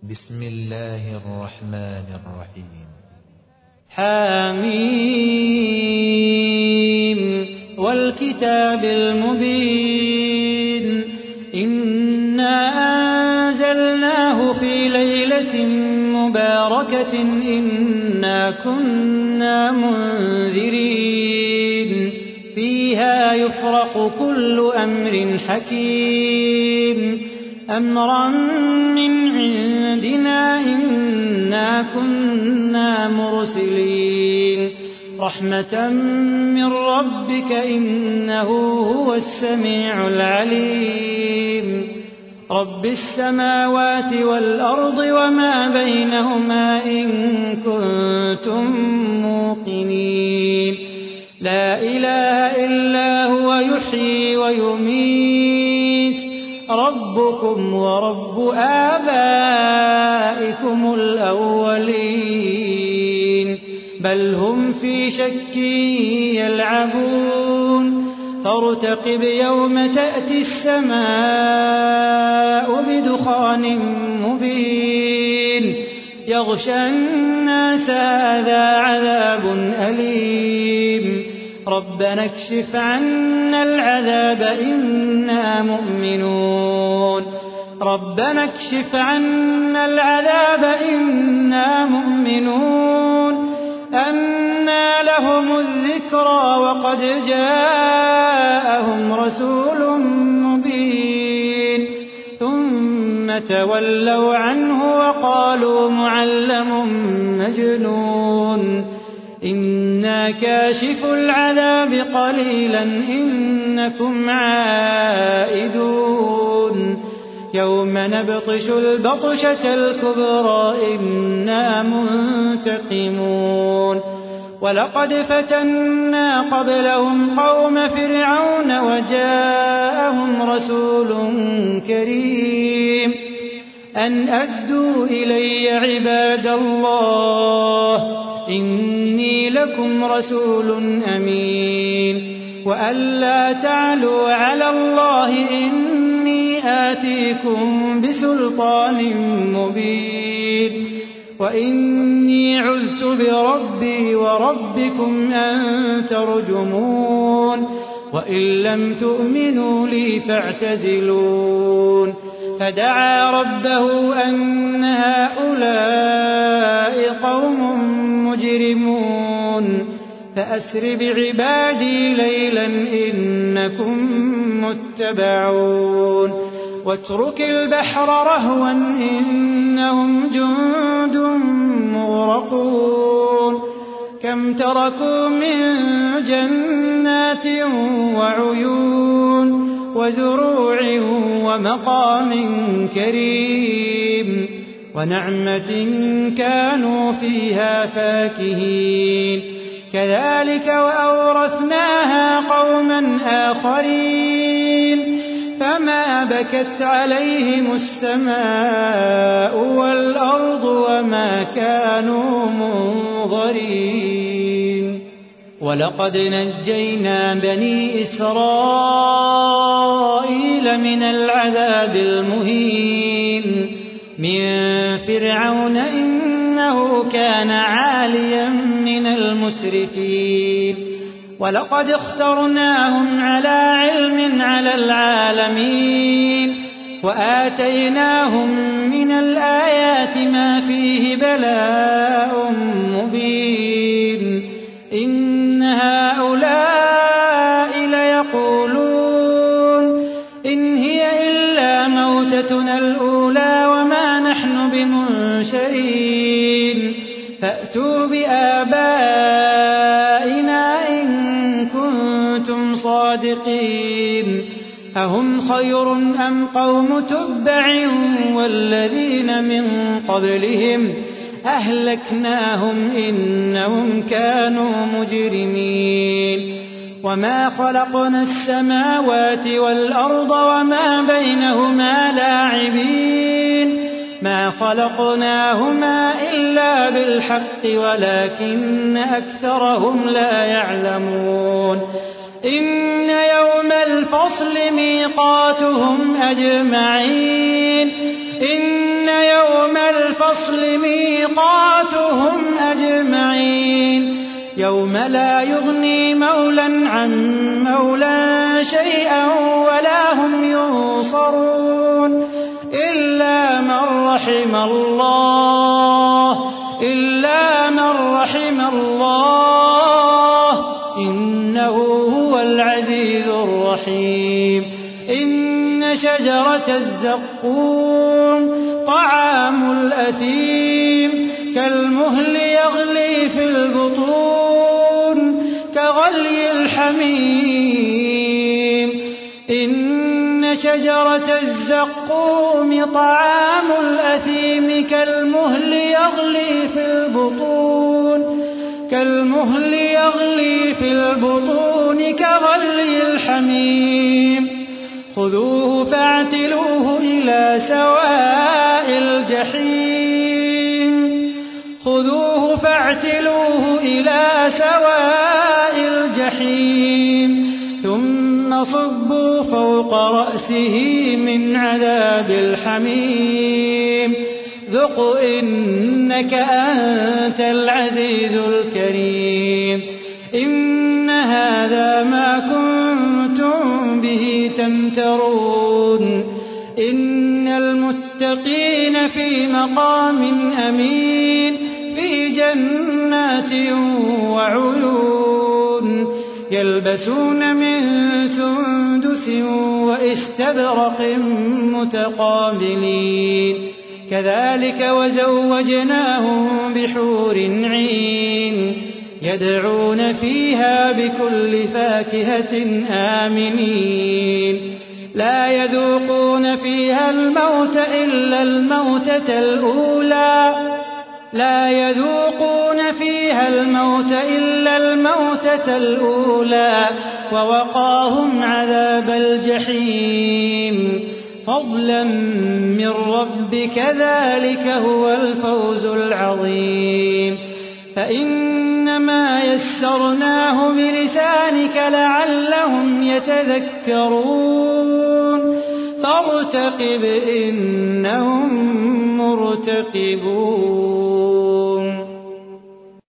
بسم الله الرحمن الرحيم. حميم والكتاب المبين إنا أنزلناه في ليلة مباركة إنا كنا منذرين فيها يفرق كل أمر حكيم أمرا من عندنا إنا كنا مرسلين رحمة من ربك إنه هو السميع العليم رب السماوات والأرض وما بينهما إن كنتم موقنين لا إله إلا هو يحيي ويميت ربكم ورب آبائكم الأولين بل هم في شك يلعبون فارتقب يوم تأتي السماء بدخان مبين يغشى الناس هذا عذاب أليم ربنا اكشف عنا العذاب إنا مؤمنون ربنا اكشف عنا العذاب إنا مؤمنون أنى لهم الذكرى وقد جاءهم رسول مبين ثم تولوا عنه وقالوا معلم مجنون إنا كاشف العذاب قليلا إنكم عائدون يوم نبطش البطشة الكبرى إنا منتقمون ولقد فتنا قبلهم قوم فرعون وجاءهم رسول كريم أن أدوا إلي عباد الله إني لكم رسول أمين وأن لا تعلوا على الله إني آتيكم بسلطان مبين وإني عذت بربي وربكم أن ترجمون وإن لم تؤمنوا لي فاعتزلون فدعا ربه أن هؤلاء قوم مجرمون فأسر بعبادي ليلا إنكم متبعون واترك البحر رهوا إنهم جند مغرقون كم تركوا من جنات وعيون وزروع ومقام كريم ونعمة كانوا فيها فاكهين كذلك وأورثناها قوما آخرين فما بكت عليهم السماء والأرض وما كانوا منظرين ولقد نجينا بني إسرائيل من العذاب المهين من فرعون إنه كان عاليا من المسرفين ولقد اخترناهم على علم على العالمين وآتيناهم من الآيات ما فيه بلاء مبين إن هؤلاء ليقولون إن هي إلا موتتنا الأولى وما نحن بمنشرين فأتوا بآبائنا إن كنتم صادقين أهم خير أم قوم تبع والذين من قبلهم أهلكناهم إنهم كانوا مجرمين وما خلقنا السماوات والأرض وما بينهما لاعبين ما خلقناهما إلا بالحق ولكن أكثرهم لا يعلمون إن يوم الفصل ميقاتهم أجمعين إن يوم الفصل ميقاتهم أجمعين يوم لا يغني مولى عن مولى شيئا ولا هم ينصرون إلا من رحم الله إنه هو العزيز الرحيم إن شجرة الزقوم طعام الأثيم كالمهل يغلي في البطون كغلي الحميم إن شجرة الزقوم طعام الأثيم كالمهل يغلي في البطون كغلي الحميم خذوه فاعتلوه إلى سواء الجحيم ثم صبوا فوق رأسه من عذاب الحميم ذق إنك أنت العزيز الكريم إن هذا ما كنتم به تمترون إن المتقين في مقام أمين في جنات وعيون يلبسون من سندس وإستبرق متقابلين كذلك وزوجناهم بحور عين يدعون فيها بكل فاكهة آمنين لا يذوقون فيها الموت إلا الموتة الأولى ووقاهم عذاب الجحيم فضلا من ربك ذلك هو الفوز العظيم فإنما يسرناه بلسانك لعلهم يتذكرون فارتقب إنهم مرتقبون